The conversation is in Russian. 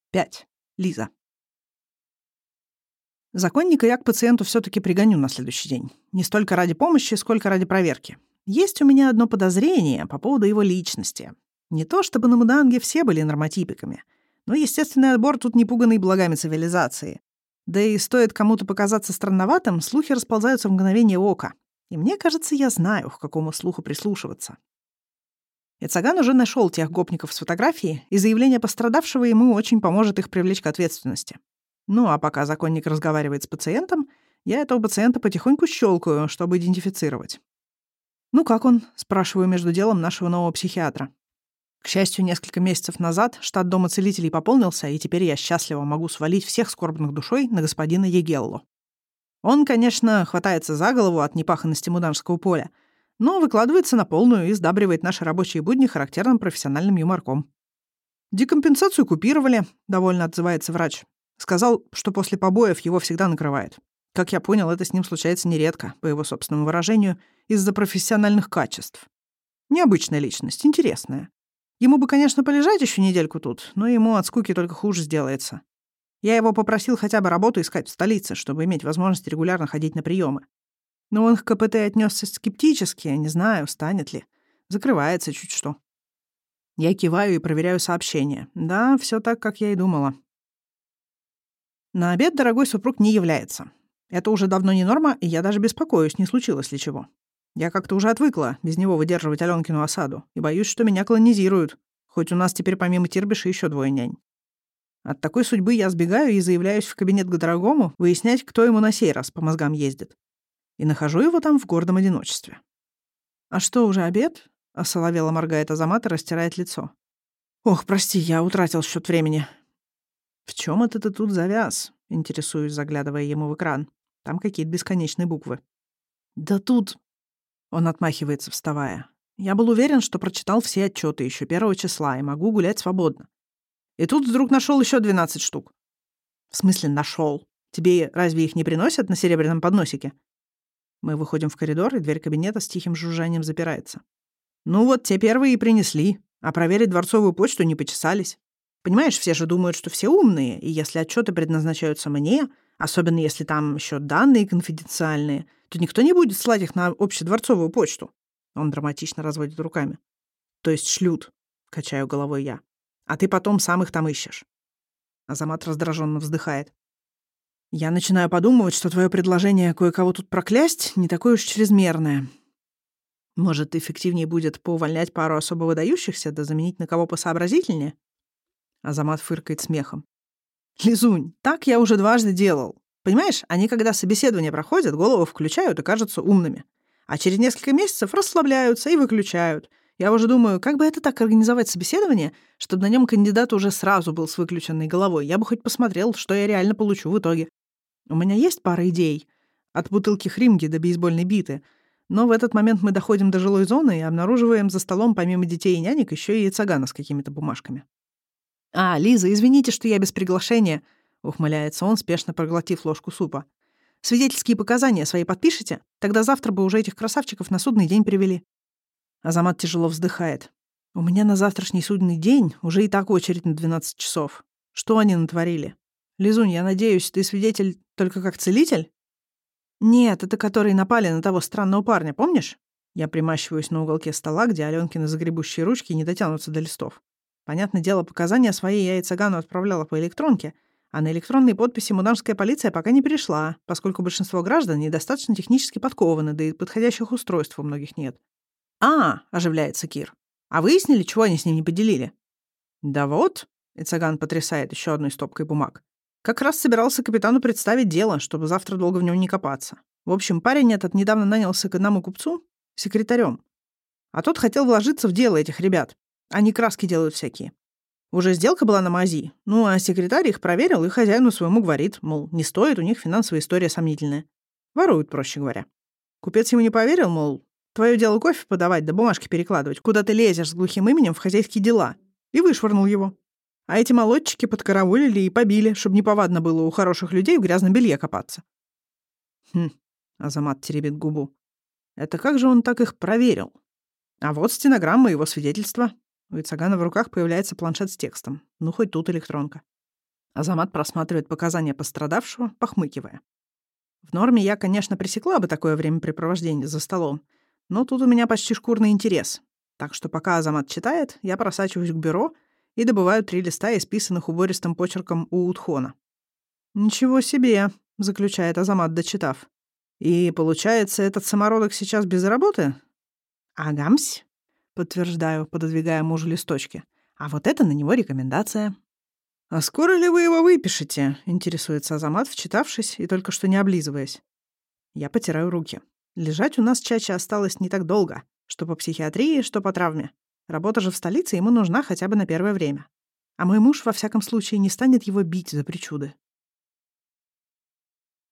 5. Лиза. Законника я к пациенту все-таки пригоню на следующий день. Не столько ради помощи, сколько ради проверки. Есть у меня одно подозрение по поводу его личности. Не то чтобы на Муданге все были нормотипиками, но естественный отбор тут не пуганный благами цивилизации. Да и стоит кому-то показаться странноватым, слухи расползаются в мгновение ока. И мне кажется, я знаю, к какому слуху прислушиваться. Яцаган уже нашел тех гопников с фотографией, и заявление пострадавшего ему очень поможет их привлечь к ответственности. Ну, а пока законник разговаривает с пациентом, я этого пациента потихоньку щелкаю, чтобы идентифицировать. «Ну, как он?» — спрашиваю между делом нашего нового психиатра. К счастью, несколько месяцев назад штат Дома целителей пополнился, и теперь я счастливо могу свалить всех скорбных душой на господина Егеллу. Он, конечно, хватается за голову от непаханности муданжского поля, но выкладывается на полную и сдабривает наши рабочие будни характерным профессиональным юморком. «Декомпенсацию купировали», — довольно отзывается врач. Сказал, что после побоев его всегда накрывает. Как я понял, это с ним случается нередко, по его собственному выражению, из-за профессиональных качеств. Необычная личность, интересная. Ему бы, конечно, полежать еще недельку тут, но ему от скуки только хуже сделается. Я его попросил хотя бы работу искать в столице, чтобы иметь возможность регулярно ходить на приемы. Но он к КПТ отнесся скептически, не знаю, станет ли. Закрывается чуть что. Я киваю и проверяю сообщение. Да, все так, как я и думала. На обед дорогой супруг не является. Это уже давно не норма, и я даже беспокоюсь, не случилось ли чего. Я как-то уже отвыкла без него выдерживать Аленкину осаду, и боюсь, что меня колонизируют, хоть у нас теперь помимо Тирбиша еще 2 нянь. От такой судьбы я сбегаю и заявляюсь в кабинет к дорогому выяснять, кто ему на сей раз по мозгам ездит. И нахожу его там в гордом одиночестве. «А что, уже обед?» — осоловело моргает Азамат и растирает лицо. «Ох, прости, я утратил счет времени». «В чем это ты тут завяз?» — интересуюсь, заглядывая ему в экран. Там какие-то бесконечные буквы. «Да тут...» — он отмахивается, вставая. «Я был уверен, что прочитал все отчеты еще 1 числа и могу гулять свободно. И тут вдруг нашел еще 12 штук». «В смысле нашел? Тебе разве их не приносят на серебряном подносике?» Мы выходим в коридор, и дверь кабинета с тихим жужжанием запирается. «Ну вот, те первые и принесли, а проверить дворцовую почту не почесались. Понимаешь, все же думают, что все умные, и если отчеты предназначаются мне, особенно если там еще данные конфиденциальные, то никто не будет слать их на общедворцовую почту». Он драматично разводит руками. «То есть шлют», — качаю головой я. «А ты потом сам их там ищешь». Азамат раздраженно вздыхает. «Я начинаю подумывать, что твое предложение кое-кого тут проклясть не такое уж чрезмерное. Может, эффективнее будет поувольнять пару особо выдающихся, да заменить на кого посообразительнее?» Азамат фыркает смехом. «Лизунь, так я уже 2 делал. Понимаешь, они, когда собеседование проходят, голову включают и кажутся умными. А через несколько месяцев расслабляются и выключают. Я уже думаю, как бы это так организовать собеседование, чтобы на нем кандидат уже сразу был с выключенной головой. Я бы хоть посмотрел, что я реально получу в итоге. У меня есть пара идей. От бутылки хримги до бейсбольной биты. Но в этот момент мы доходим до жилой зоны и обнаруживаем за столом помимо детей и нянек еще и яцагана с какими-то бумажками. «А, Лиза, извините, что я без приглашения», — ухмыляется он, спешно проглотив ложку супа. «Свидетельские показания свои подпишете? Тогда завтра бы уже этих красавчиков на судный день привели». Азамат тяжело вздыхает. «У меня на завтрашний судный день уже и так очередь на 12 часов. Что они натворили? Лизунь, я надеюсь, ты свидетель только как целитель?» «Нет, это которые напали на того странного парня, помнишь?» Я примащиваюсь на уголке стола, где Аленкины загребущие ручки не дотянутся до листов. Понятное дело, показания свои я Яцагану отправляла по электронке, а на электронные подписи муданжская полиция пока не перешла, поскольку большинство граждан недостаточно технически подкованы, да и подходящих устройств у многих нет. «А, — оживляется Кир, — а выяснили, чего они с ним не поделили?» «Да вот», — Яцаган потрясает еще одной стопкой бумаг, «как раз собирался капитану представить дело, чтобы завтра долго в нем не копаться. В общем, парень этот недавно нанялся к одному купцу секретарем, а тот хотел вложиться в дело этих ребят. Они краски делают всякие. Уже сделка была на мази, ну а секретарь их проверил и хозяину своему говорит, мол, не стоит, у них финансовая история сомнительная. Воруют, проще говоря. Купец ему не поверил, мол, твое дело кофе подавать да бумажки перекладывать, куда ты лезешь с глухим именем в хозяйские дела, и вышвырнул его. А эти молодчики подкараулили и побили, чтобы неповадно было у хороших людей в грязном белье копаться. Азамат теребит губу. Это как же он так их проверил? А вот стенограмма его свидетельства. У Яцагана в руках появляется планшет с текстом. Ну, хоть тут электронка. Азамат просматривает показания пострадавшего, похмыкивая. В норме я, конечно, пресекла бы такое времяпрепровождение за столом, но тут у меня почти шкурный интерес. Так что пока Азамат читает, я просачиваюсь к бюро и добываю 3 листа, исписанных убористым почерком Уутхона. «Ничего себе», — заключает Азамат, дочитав. «И, получается, этот самородок сейчас без работы?» «Агамсь», — подтверждаю, пододвигая мужу листочки. «А вот это на него рекомендация». «А скоро ли вы его выпишете?» — интересуется Азамат, вчитавшись и только что не облизываясь. Я потираю руки. Лежать у нас чаще осталось не так долго. Что по психиатрии, что по травме. Работа же в столице ему нужна хотя бы на первое время. А мой муж, во всяком случае, не станет его бить за причуды.